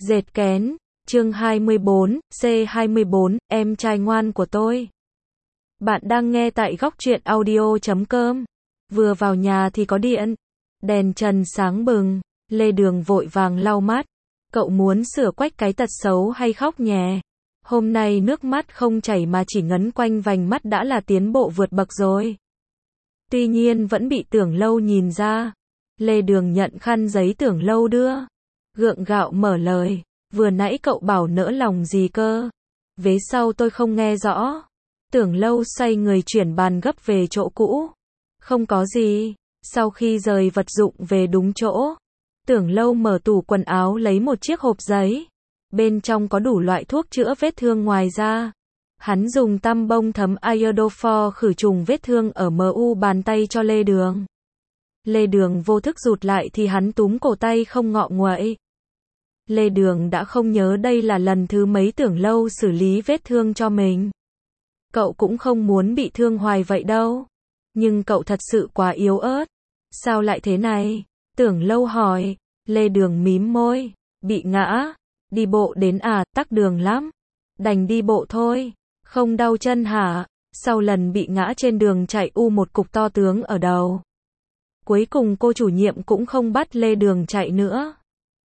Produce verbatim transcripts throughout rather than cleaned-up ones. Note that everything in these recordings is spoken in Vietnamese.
Dệt kén, chương hai mươi bốn, C hai mươi bốn, em trai ngoan của tôi. Bạn đang nghe tại góc truyện audio chấm com. Vừa vào nhà thì có điện. Đèn trần sáng bừng, Lê Đường vội vàng lau mắt. Cậu muốn sửa quách cái tật xấu hay khóc nhè? Hôm nay nước mắt không chảy mà chỉ ngấn quanh vành mắt đã là tiến bộ vượt bậc rồi. Tuy nhiên vẫn bị Tưởng Lâu nhìn ra. Lê Đường nhận khăn giấy Tưởng Lâu đưa. Gượng gạo mở lời. Vừa nãy cậu bảo nỡ lòng gì cơ? Vế sau tôi không nghe rõ. Tưởng Lâu xoay người chuyển bàn gấp về chỗ cũ. Không có gì. Sau khi rời vật dụng về đúng chỗ, Tưởng Lâu mở tủ quần áo lấy một chiếc hộp giấy. Bên trong có đủ loại thuốc chữa vết thương, ngoài ra hắn dùng tăm bông thấm iodophor khử trùng vết thương ở mu bàn tay cho Lê Đường. Lê Đường vô thức rụt lại thì hắn túm cổ tay không ngọ nguậy. Lê Đường đã không nhớ đây là lần thứ mấy Tưởng Lâu xử lý vết thương cho mình. Cậu cũng không muốn bị thương hoài vậy đâu. Nhưng cậu thật sự quá yếu ớt. Sao lại thế này? Tưởng Lâu hỏi. Lê Đường mím môi. Bị ngã. Đi bộ đến à, tắc đường lắm. Đành đi bộ thôi. Không đau chân hả? Sau lần bị ngã trên đường chạy u một cục to tướng ở đầu. Cuối cùng cô chủ nhiệm cũng không bắt Lê Đường chạy nữa.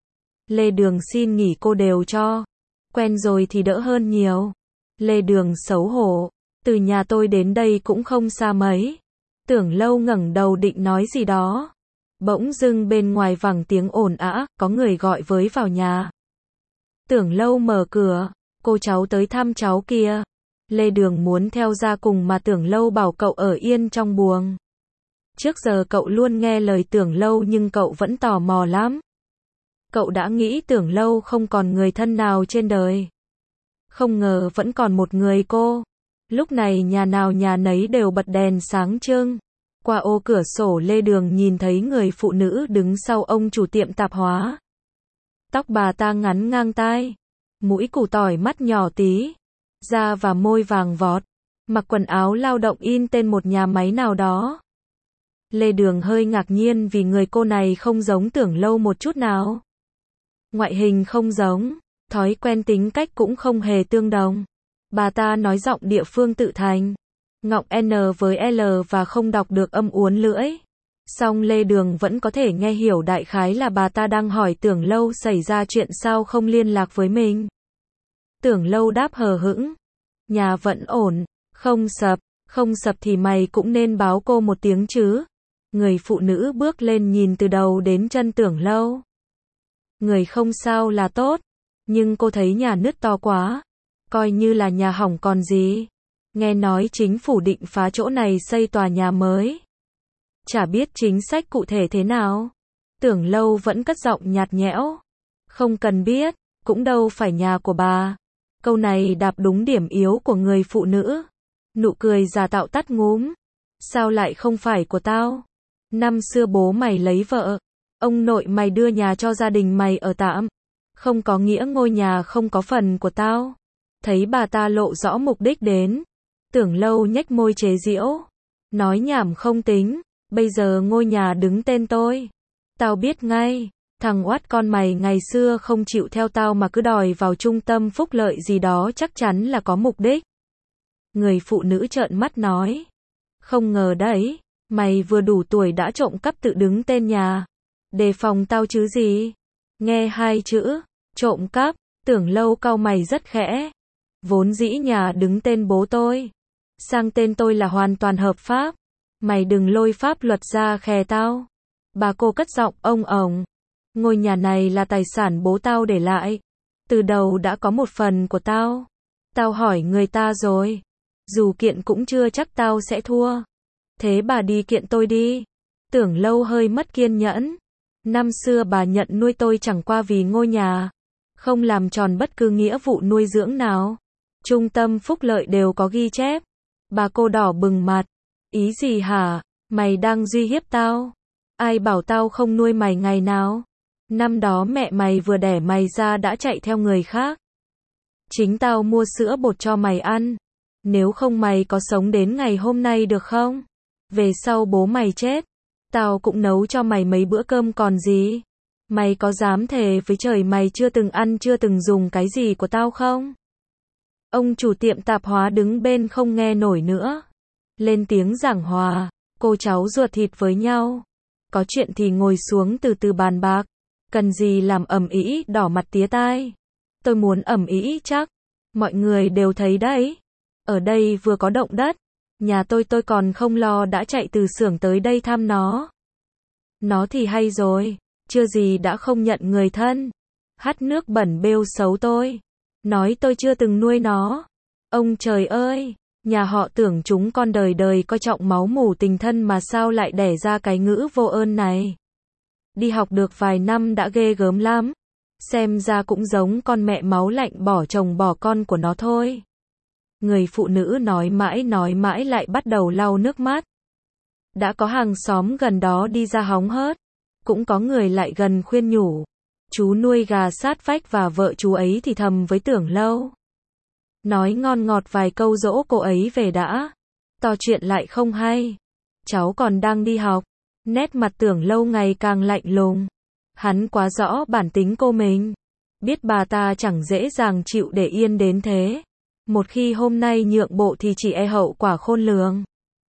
Lê Đường xin nghỉ cô đều cho. Quen rồi thì đỡ hơn nhiều. Lê Đường xấu hổ. Từ nhà tôi đến đây cũng không xa mấy. Tưởng Lâu ngẩng đầu định nói gì đó. Bỗng dưng bên ngoài vẳng tiếng ồn ào, có người gọi với vào nhà. Tưởng Lâu mở cửa. Cô cháu tới thăm cháu kìa. Lê Đường muốn theo ra cùng mà Tưởng Lâu bảo cậu ở yên trong buồng. Trước giờ cậu luôn nghe lời Tưởng Lâu nhưng cậu vẫn tò mò lắm. Cậu đã nghĩ Tưởng Lâu không còn người thân nào trên đời. Không ngờ vẫn còn một người cô. Lúc này nhà nào nhà nấy đều bật đèn sáng trưng. Qua ô cửa sổ Lê Đường nhìn thấy người phụ nữ đứng sau ông chủ tiệm tạp hóa. Tóc bà ta ngắn ngang tai. Mũi củ tỏi, mắt nhỏ tí. Da và môi vàng vọt. Mặc quần áo lao động in tên một nhà máy nào đó. Lê Đường hơi ngạc nhiên vì người cô này không giống Tưởng Lâu một chút nào. Ngoại hình không giống, thói quen tính cách cũng không hề tương đồng. Bà ta nói giọng địa phương tự thành, ngọng N với L và không đọc được âm uốn lưỡi. Song Lê Đường vẫn có thể nghe hiểu đại khái là bà ta đang hỏi Tưởng Lâu xảy ra chuyện sao không liên lạc với mình. Tưởng Lâu đáp hờ hững, nhà vẫn ổn, không sập, không sập thì mày cũng nên báo cô một tiếng chứ. Người phụ nữ bước lên nhìn từ đầu đến chân Tưởng Lâu. Người không sao là tốt, nhưng cô thấy nhà nứt to quá. Coi như là nhà hỏng còn gì. Nghe nói chính phủ định phá chỗ này xây tòa nhà mới. Chả biết chính sách cụ thể thế nào. Tưởng Lâu vẫn cất giọng nhạt nhẽo. Không cần biết, cũng đâu phải nhà của bà. Câu này đạp đúng điểm yếu của người phụ nữ. Nụ cười giả tạo tắt ngúm. Sao lại không phải của tao? Năm xưa bố mày lấy vợ. Ông nội mày đưa nhà cho gia đình mày ở tạm. Không có nghĩa ngôi nhà không có phần của tao. Thấy bà ta lộ rõ mục đích đến. Tưởng Lâu nhếch môi chế giễu. Nói nhảm không tính. Bây giờ ngôi nhà đứng tên tôi. Tao biết ngay. Thằng oát con mày ngày xưa không chịu theo tao mà cứ đòi vào trung tâm phúc lợi gì đó, chắc chắn là có mục đích. Người phụ nữ trợn mắt nói. Không ngờ đấy. Mày vừa đủ tuổi đã trộm cắp tự đứng tên nhà. Đề phòng tao chứ gì. Nghe hai chữ trộm cắp, Tưởng Lâu cau mày rất khẽ. Vốn dĩ nhà đứng tên bố tôi, sang tên tôi là hoàn toàn hợp pháp. Mày đừng lôi pháp luật ra khè tao. Bà cô cất giọng ông ổng. Ngôi nhà này là tài sản bố tao để lại. Từ đầu đã có một phần của tao. Tao hỏi người ta rồi. Dù kiện cũng chưa chắc tao sẽ thua. Thế bà đi kiện tôi đi. Tưởng Lâu hơi mất kiên nhẫn. Năm xưa bà nhận nuôi tôi chẳng qua vì ngôi nhà. Không làm tròn bất cứ nghĩa vụ nuôi dưỡng nào. Trung tâm phúc lợi đều có ghi chép. Bà cô đỏ bừng mặt. Ý gì hả? Mày đang uy hiếp tao. Ai bảo tao không nuôi mày ngày nào? Năm đó mẹ mày vừa đẻ mày ra đã chạy theo người khác. Chính tao mua sữa bột cho mày ăn. Nếu không mày có sống đến ngày hôm nay được không? Về sau bố mày chết, tao cũng nấu cho mày mấy bữa cơm còn gì. Mày có dám thề với trời mày chưa từng ăn chưa từng dùng cái gì của tao không? Ông chủ tiệm tạp hóa đứng bên không nghe nổi nữa. Lên tiếng giảng hòa, cô cháu ruột thịt với nhau. Có chuyện thì ngồi xuống từ từ bàn bạc. Cần gì làm ầm ĩ đỏ mặt tía tai. Tôi muốn ầm ĩ chắc. Mọi người đều thấy đấy. Ở đây vừa có động đất. Nhà tôi tôi còn không lo đã chạy từ xưởng tới đây thăm nó. Nó thì hay rồi. Chưa gì đã không nhận người thân. Hắt nước bẩn bêu xấu tôi. Nói tôi chưa từng nuôi nó. Ông trời ơi, nhà họ tưởng chúng con đời đời coi trọng máu mủ tình thân mà sao lại đẻ ra cái ngữ vô ơn này. Đi học được vài năm đã ghê gớm lắm. Xem ra cũng giống con mẹ máu lạnh bỏ chồng bỏ con của nó thôi. Người phụ nữ nói mãi nói mãi lại bắt đầu lau nước mắt. Đã có hàng xóm gần đó đi ra hóng hớt. Cũng có người lại gần khuyên nhủ. Chú nuôi gà sát vách và vợ chú ấy thì thầm với Tưởng Lâu. Nói ngon ngọt vài câu dỗ cô ấy về đã. To chuyện lại không hay. Cháu còn đang đi học. Nét mặt Tưởng Lâu ngày càng lạnh lùng. Hắn quá rõ bản tính cô mình. Biết bà ta chẳng dễ dàng chịu để yên đến thế. Một khi hôm nay nhượng bộ thì chỉ e hậu quả khôn lường.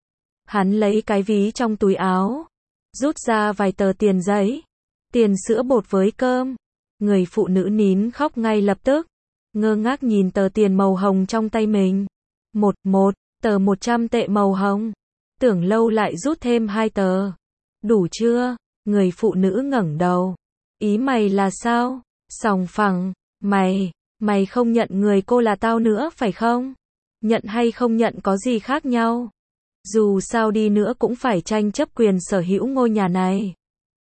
Hắn lấy cái ví trong túi áo. Rút ra vài tờ tiền giấy. Tiền sữa bột với cơm. Người phụ nữ nín khóc ngay lập tức. Ngơ ngác nhìn tờ tiền màu hồng trong tay mình. Một, một, tờ một trăm tệ màu hồng. Tưởng Lâu lại rút thêm hai tờ. Đủ chưa? Người phụ nữ ngẩng đầu. Ý mày là sao? Sòng phẳng. Mày, mày không nhận người cô là tao nữa phải không? Nhận hay không nhận có gì khác nhau? Dù sao đi nữa cũng phải tranh chấp quyền sở hữu ngôi nhà này.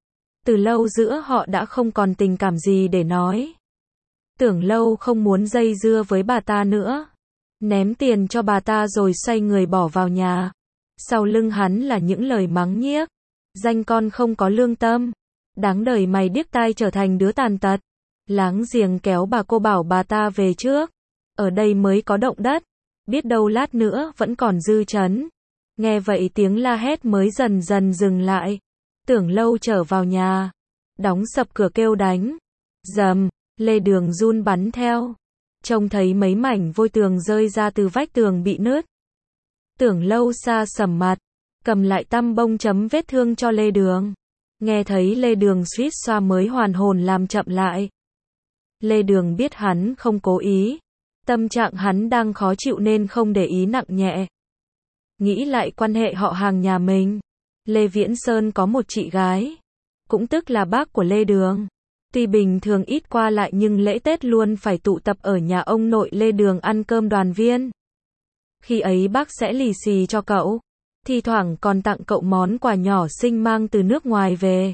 Từ lâu giữa họ đã không còn tình cảm gì để nói. Tưởng Lâu không muốn dây dưa với bà ta nữa. Ném tiền cho bà ta rồi xoay người bỏ vào nhà. Sau lưng hắn là những lời mắng nhiếc. Danh con không có lương tâm. Đáng đời mày điếc tai trở thành đứa tàn tật. Láng giềng kéo bà cô bảo bà ta về trước. Ở đây mới có động đất. Biết đâu lát nữa vẫn còn dư chấn. Nghe vậy tiếng la hét mới dần dần dừng lại. Tưởng Lâu trở vào nhà. Đóng sập cửa kêu đánh. Dầm, lê đường run bắn theo. Trông thấy mấy mảnh vôi tường rơi ra từ vách tường bị nứt. Tưởng Lâu xa sầm mặt. Cầm lại tăm bông chấm vết thương cho Lê Đường. Nghe thấy Lê Đường suýt xoa mới hoàn hồn làm chậm lại. Lê Đường biết hắn không cố ý. Tâm trạng hắn đang khó chịu nên không để ý nặng nhẹ. Nghĩ lại quan hệ họ hàng nhà mình. Lê Viễn Sơn có một chị gái. Cũng tức là bác của Lê Đường. Tuy bình thường ít qua lại nhưng lễ Tết luôn phải tụ tập ở nhà ông nội Lê Đường ăn cơm đoàn viên. Khi ấy bác sẽ lì xì cho cậu. Thi thoảng còn tặng cậu món quà nhỏ xinh mang từ nước ngoài về.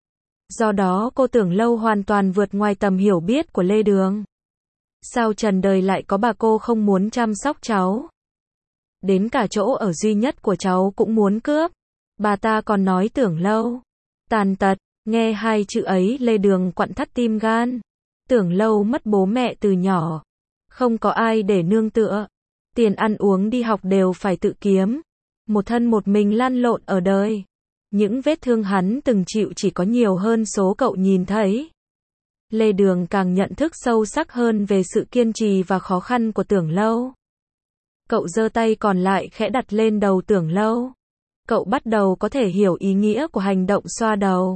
Do đó cô Tưởng Lâu hoàn toàn vượt ngoài tầm hiểu biết của Lê Đường. Sao trần đời lại có bà cô không muốn chăm sóc cháu? Đến cả chỗ ở duy nhất của cháu cũng muốn cướp. Bà ta còn nói Tưởng Lâu tàn tật. Nghe hai chữ ấy Lê Đường quặn thắt tim gan. Tưởng Lâu mất bố mẹ từ nhỏ. Không có ai để nương tựa. Tiền ăn uống đi học đều phải tự kiếm. Một thân một mình lăn lộn ở đời. Những vết thương hắn từng chịu chỉ có nhiều hơn số cậu nhìn thấy. Lê Đường càng nhận thức sâu sắc hơn về sự kiên trì và khó khăn của Tưởng Lâu. Cậu giơ tay còn lại khẽ đặt lên đầu Tưởng Lâu. Cậu bắt đầu có thể hiểu ý nghĩa của hành động xoa đầu.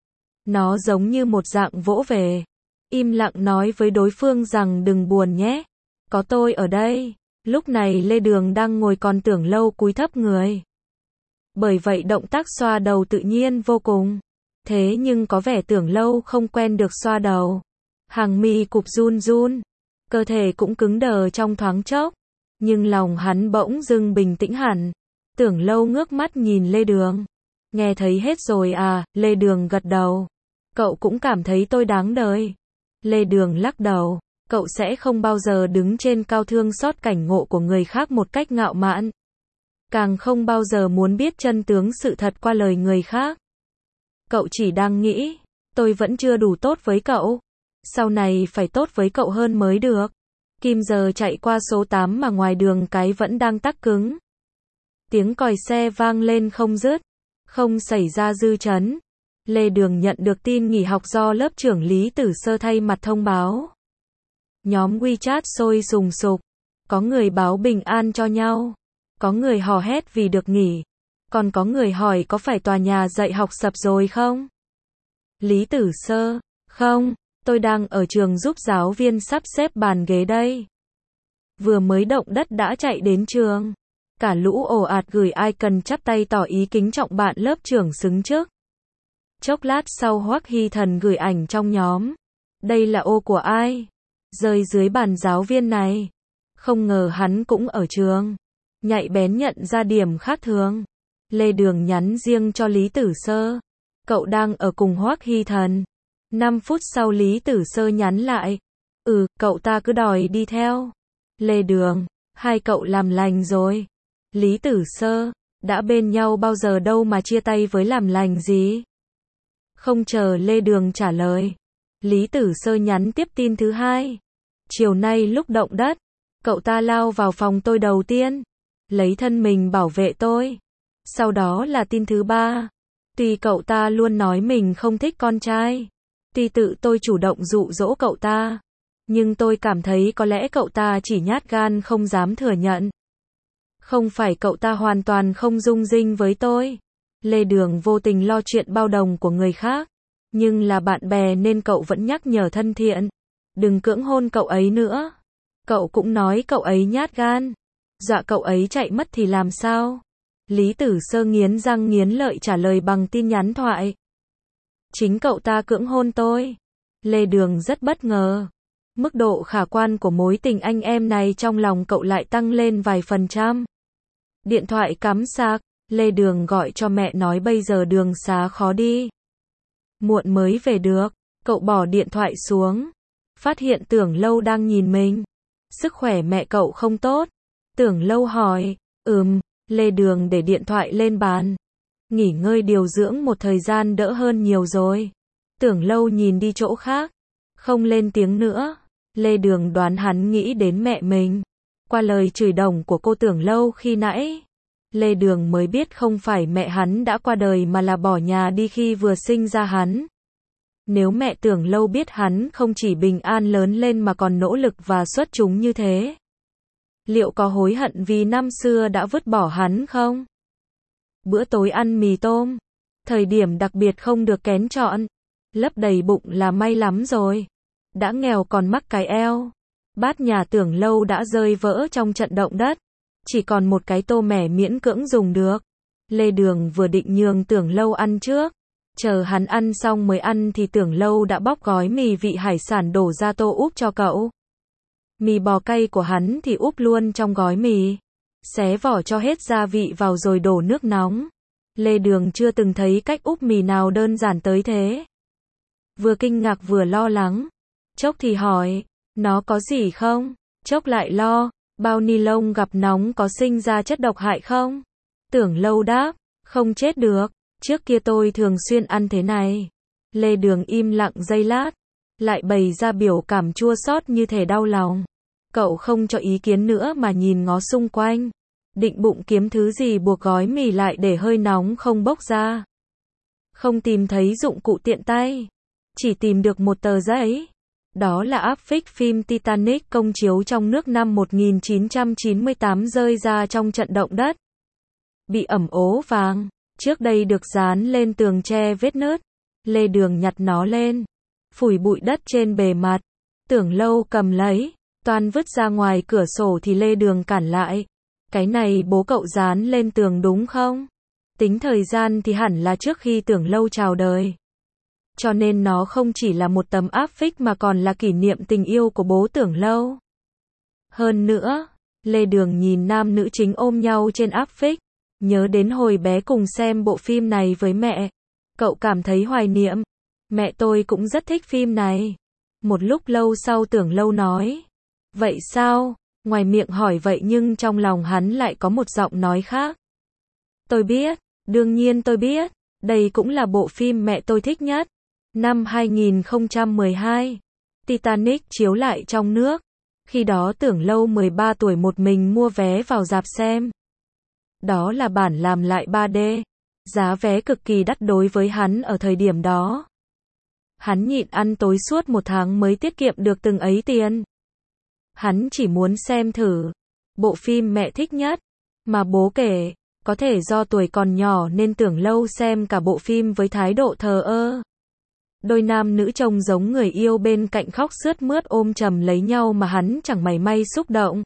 Nó giống như một dạng vỗ về. Im lặng nói với đối phương rằng đừng buồn nhé. Có tôi ở đây. Lúc này Lê Đường đang ngồi còn Tưởng Lâu cúi thấp người. Bởi vậy động tác xoa đầu tự nhiên vô cùng. Thế nhưng có vẻ Tưởng Lâu không quen được xoa đầu. Hàng mi cụp run run. Cơ thể cũng cứng đờ trong thoáng chốc. Nhưng lòng hắn bỗng dưng bình tĩnh hẳn. Tưởng Lâu ngước mắt nhìn Lê Đường. Nghe thấy hết rồi à? Lê Đường gật đầu. Cậu cũng cảm thấy tôi đáng đời. Lê Đường lắc đầu. Cậu sẽ không bao giờ đứng trên cao thương xót cảnh ngộ của người khác một cách ngạo mạn. Càng không bao giờ muốn biết chân tướng sự thật qua lời người khác. Cậu chỉ đang nghĩ, tôi vẫn chưa đủ tốt với cậu. Sau này phải tốt với cậu hơn mới được. Kim giờ chạy qua số tám mà ngoài đường cái vẫn đang tắc cứng. Tiếng còi xe vang lên không dứt. Không xảy ra dư chấn. Lê Đường nhận được tin nghỉ học do lớp trưởng Lý Tử Sơ thay mặt thông báo. Nhóm WeChat sôi sùng sục, có người báo bình an cho nhau, có người hò hét vì được nghỉ, còn có người hỏi có phải tòa nhà dạy học sập rồi không? Lý Tử Sơ, không, tôi đang ở trường giúp giáo viên sắp xếp bàn ghế đây. Vừa mới động đất đã chạy đến trường. Cả lũ ồ ạt gửi icon chắp tay tỏ ý kính trọng bạn lớp trưởng xứng chức. Chốc lát sau Hoắc Hy Thần gửi ảnh trong nhóm. Đây là ô của ai? Rơi dưới bàn giáo viên này. Không ngờ hắn cũng ở trường. Nhạy bén nhận ra điểm khác thường. Lê Đường nhắn riêng cho Lý Tử Sơ. Cậu đang ở cùng Hoắc Hy Thần. năm phút sau Lý Tử Sơ nhắn lại. Ừ, cậu ta cứ đòi đi theo. Lê Đường, hai cậu làm lành rồi. Lý Tử Sơ, đã bên nhau bao giờ đâu mà chia tay với làm lành gì. Không chờ Lê Đường trả lời. Lý Tử Sơ nhắn tiếp tin thứ hai. Chiều nay lúc động đất, cậu ta lao vào phòng tôi đầu tiên. Lấy thân mình bảo vệ tôi. Sau đó là tin thứ ba. Tuy cậu ta luôn nói mình không thích con trai. Tuy tự tôi chủ động dụ dỗ cậu ta. Nhưng tôi cảm thấy có lẽ cậu ta chỉ nhát gan không dám thừa nhận. Không phải cậu ta hoàn toàn không rung rinh với tôi. Lê Đường vô tình lo chuyện bao đồng của người khác. Nhưng là bạn bè nên cậu vẫn nhắc nhở thân thiện. Đừng cưỡng hôn cậu ấy nữa. Cậu cũng nói cậu ấy nhát gan. Dọa cậu ấy chạy mất thì làm sao? Lý Tử Sơ nghiến răng nghiến lợi trả lời bằng tin nhắn thoại. Chính cậu ta cưỡng hôn tôi. Lê Đường rất bất ngờ. Mức độ khả quan của mối tình anh em này trong lòng cậu lại tăng lên vài phần trăm. Điện thoại cắm sạc, Lê Đường gọi cho mẹ nói bây giờ đường xá khó đi. Muộn mới về được, cậu bỏ điện thoại xuống. Phát hiện Tưởng Lâu đang nhìn mình. Sức khỏe mẹ cậu không tốt. Tưởng Lâu hỏi, ừm, Lê Đường để điện thoại lên bàn. Nghỉ ngơi điều dưỡng một thời gian đỡ hơn nhiều rồi. Tưởng Lâu nhìn đi chỗ khác, không lên tiếng nữa. Lê Đường đoán hắn nghĩ đến mẹ mình. Qua lời chửi đồng của cô Tưởng Lâu khi nãy, Lê Đường mới biết không phải mẹ hắn đã qua đời mà là bỏ nhà đi khi vừa sinh ra hắn. Nếu mẹ Tưởng Lâu biết hắn không chỉ bình an lớn lên mà còn nỗ lực và xuất chúng như thế, liệu có hối hận vì năm xưa đã vứt bỏ hắn không? Bữa tối ăn mì tôm, thời điểm đặc biệt không được kén chọn, lấp đầy bụng là may lắm rồi. Đã nghèo còn mắc cái eo. Bát nhà Tưởng Lâu đã rơi vỡ trong trận động đất. Chỉ còn một cái tô mẻ miễn cưỡng dùng được. Lê Đường vừa định nhường Tưởng Lâu ăn trước. Chờ hắn ăn xong mới ăn thì Tưởng Lâu đã bóc gói mì vị hải sản đổ ra tô úp cho cậu. Mì bò cay của hắn thì úp luôn trong gói mì. Xé vỏ cho hết gia vị vào rồi đổ nước nóng. Lê Đường chưa từng thấy cách úp mì nào đơn giản tới thế. Vừa kinh ngạc vừa lo lắng. Chốc thì hỏi, nó có gì không? Chốc lại lo, bao ni lông gặp nóng có sinh ra chất độc hại không? Tưởng Lâu đáp, không chết được, trước kia tôi thường xuyên ăn thế này. Lê Đường im lặng giây lát, lại bày ra biểu cảm chua xót như thể đau lòng. Cậu không cho ý kiến nữa mà nhìn ngó xung quanh. Định bụng kiếm thứ gì buộc gói mì lại để hơi nóng không bốc ra. Không tìm thấy dụng cụ tiện tay. Chỉ tìm được một tờ giấy. Đó là áp phích phim Titanic công chiếu trong nước năm một nghìn chín trăm chín mươi tám rơi ra trong trận động đất. Bị ẩm ố vàng, trước đây được dán lên tường che vết nứt. Lê Đường nhặt nó lên, phủi bụi đất trên bề mặt. Tưởng Lâu cầm lấy, toan vứt ra ngoài cửa sổ thì Lê Đường cản lại. Cái này bố cậu dán lên tường đúng không? Tính thời gian thì hẳn là trước khi Tưởng Lâu chào đời. Cho nên nó không chỉ là một tấm áp phích mà còn là kỷ niệm tình yêu của bố Tưởng Lâu. Hơn nữa, Lê Đường nhìn nam nữ chính ôm nhau trên áp phích, nhớ đến hồi bé cùng xem bộ phim này với mẹ. Cậu cảm thấy hoài niệm. Mẹ tôi cũng rất thích phim này. Một lúc lâu sau Tưởng Lâu nói. Vậy sao? Ngoài miệng hỏi vậy nhưng trong lòng hắn lại có một giọng nói khác. Tôi biết, đương nhiên tôi biết. Đây cũng là bộ phim mẹ tôi thích nhất. Năm hai nghìn không trăm mười hai, Titanic chiếu lại trong nước. Khi đó Tưởng Lâu mười ba tuổi một mình mua vé vào rạp xem. Đó là bản làm lại ba D. Giá vé cực kỳ đắt đối với hắn ở thời điểm đó. Hắn nhịn ăn tối suốt một tháng mới tiết kiệm được từng ấy tiền. Hắn chỉ muốn xem thử bộ phim mẹ thích nhất, mà bố kể, có thể do tuổi còn nhỏ nên Tưởng Lâu xem cả bộ phim với thái độ thờ ơ. Đôi nam nữ trông giống người yêu bên cạnh khóc sướt mướt ôm chầm lấy nhau mà hắn chẳng mảy may xúc động.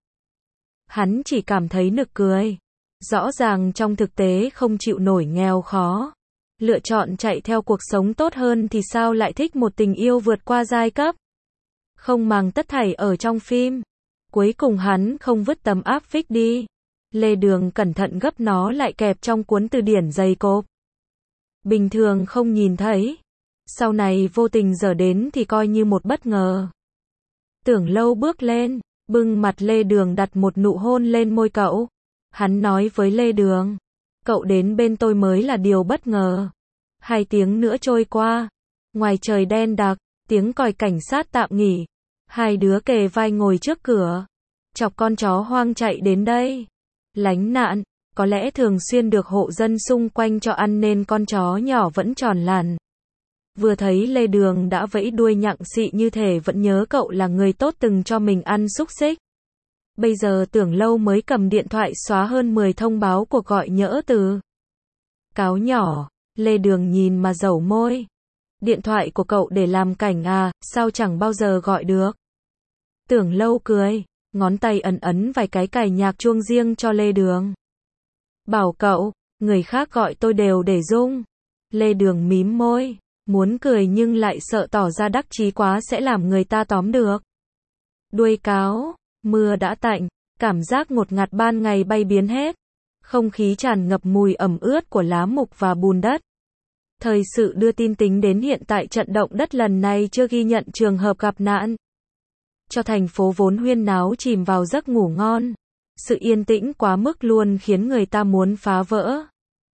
Hắn chỉ cảm thấy nực cười. Rõ ràng trong thực tế không chịu nổi nghèo khó. Lựa chọn chạy theo cuộc sống tốt hơn thì sao lại thích một tình yêu vượt qua giai cấp. Không màng tất thảy ở trong phim. Cuối cùng hắn không vứt tấm áp phích đi. Lê Đường cẩn thận gấp nó lại kẹp trong cuốn từ điển dày cộp. Bình thường không nhìn thấy. Sau này vô tình giờ đến thì coi như một bất ngờ. Tưởng Lâu bước lên, bưng mặt Lê Đường đặt một nụ hôn lên môi cậu. Hắn nói với Lê Đường, cậu đến bên tôi mới là điều bất ngờ. Hai tiếng nữa trôi qua, ngoài trời đen đặc, tiếng còi cảnh sát tạm nghỉ. Hai đứa kề vai ngồi trước cửa, chọc con chó hoang chạy đến đây. Lánh nạn, có lẽ thường xuyên được hộ dân xung quanh cho ăn nên con chó nhỏ vẫn tròn làn. Vừa thấy Lê Đường đã vẫy đuôi nhặng xị như thể vẫn nhớ cậu là người tốt từng cho mình ăn xúc xích. Bây giờ Tưởng Lâu mới cầm điện thoại xóa hơn mười thông báo cuộc gọi nhỡ từ. Cáo nhỏ, Lê Đường nhìn mà dẩu môi. Điện thoại của cậu để làm cảnh à, sao chẳng bao giờ gọi được. Tưởng Lâu cười, ngón tay ấn ấn vài cái cài nhạc chuông riêng cho Lê Đường. Bảo cậu, người khác gọi tôi đều để rung. Lê Đường mím môi, muốn cười nhưng lại sợ tỏ ra đắc chí quá sẽ làm người ta tóm được. Đuôi cáo, mưa đã tạnh, cảm giác ngột ngạt ban ngày bay biến hết. Không khí tràn ngập mùi ẩm ướt của lá mục và bùn đất. Thời sự đưa tin tính đến hiện tại trận động đất lần này chưa ghi nhận trường hợp gặp nạn. Cho thành phố vốn huyên náo chìm vào giấc ngủ ngon. Sự yên tĩnh quá mức luôn khiến người ta muốn phá vỡ.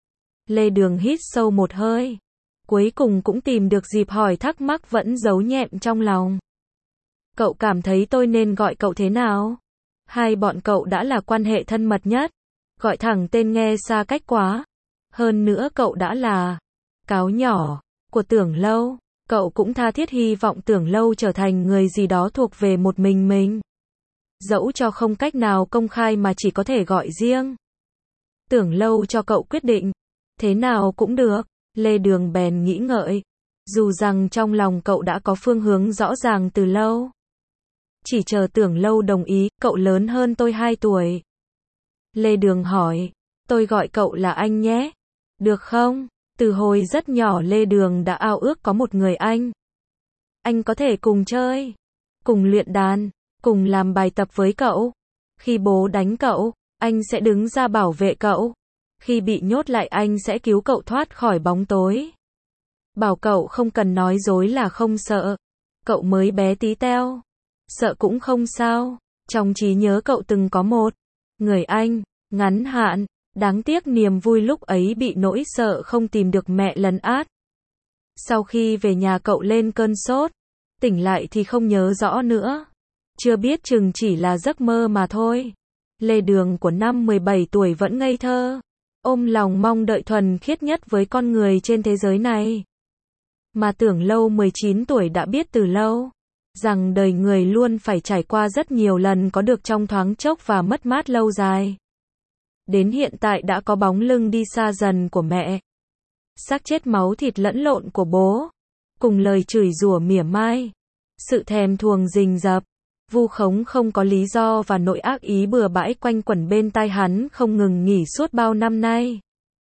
Lê Đường hít sâu một hơi. Cuối cùng cũng tìm được dịp hỏi thắc mắc vẫn giấu nhẹm trong lòng. Cậu cảm thấy tôi nên gọi cậu thế nào? Hai bọn cậu đã là quan hệ thân mật nhất. Gọi thẳng tên nghe xa cách quá. Hơn nữa cậu đã là cáo nhỏ của Tưởng Lâu. Cậu cũng tha thiết hy vọng Tưởng Lâu trở thành người gì đó thuộc về một mình mình. Dẫu cho không cách nào công khai mà chỉ có thể gọi riêng. Tưởng Lâu cho cậu quyết định. Thế nào cũng được. Lê Đường bèn nghĩ ngợi. Dù rằng trong lòng cậu đã có phương hướng rõ ràng từ lâu. Chỉ chờ Tưởng Lâu đồng ý, cậu lớn hơn tôi hai tuổi. Lê Đường hỏi, tôi gọi cậu là anh nhé. Được không? Từ hồi rất nhỏ Lê Đường đã ao ước có một người anh. Anh có thể cùng chơi, cùng luyện đàn, cùng làm bài tập với cậu. Khi bố đánh cậu, anh sẽ đứng ra bảo vệ cậu. Khi bị nhốt lại anh sẽ cứu cậu thoát khỏi bóng tối. Bảo cậu không cần nói dối là không sợ. Cậu mới bé tí teo. Sợ cũng không sao. Trong trí nhớ cậu từng có một người anh, ngắn hạn. Đáng tiếc niềm vui lúc ấy bị nỗi sợ không tìm được mẹ lấn át. Sau khi về nhà cậu lên cơn sốt. Tỉnh lại thì không nhớ rõ nữa. Chưa biết chừng chỉ là giấc mơ mà thôi. Lê Đường của năm mười bảy tuổi vẫn ngây thơ. Ôm lòng mong đợi thuần khiết nhất với con người trên thế giới này. Mà Tưởng Lâu mười chín tuổi đã biết từ lâu. Rằng đời người luôn phải trải qua rất nhiều lần có được trong thoáng chốc và mất mát lâu dài. Đến hiện tại đã có bóng lưng đi xa dần của mẹ. Xác chết máu thịt lẫn lộn của bố. Cùng lời chửi rủa mỉa mai. Sự thèm thuồng rình rập. Vu khống không có lý do và nội ác ý bừa bãi quanh quẩn bên tai hắn không ngừng nghỉ suốt bao năm nay.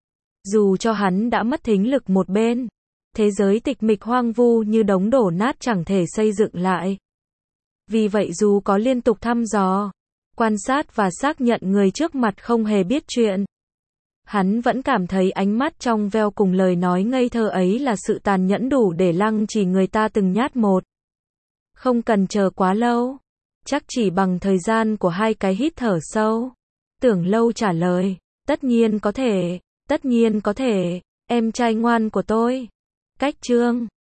Dù cho hắn đã mất thính lực một bên. Thế giới tịch mịch hoang vu như đống đổ nát chẳng thể xây dựng lại. Vì vậy dù có liên tục thăm dò, quan sát và xác nhận người trước mặt không hề biết chuyện, hắn vẫn cảm thấy ánh mắt trong veo cùng lời nói ngây thơ ấy là sự tàn nhẫn đủ để lăng trì người ta từng nhát một. Không cần chờ quá lâu. Chắc chỉ bằng thời gian của hai cái hít thở sâu. Tưởng Lâu trả lời, tất nhiên có thể, tất nhiên có thể, em trai ngoan của tôi. Cách chương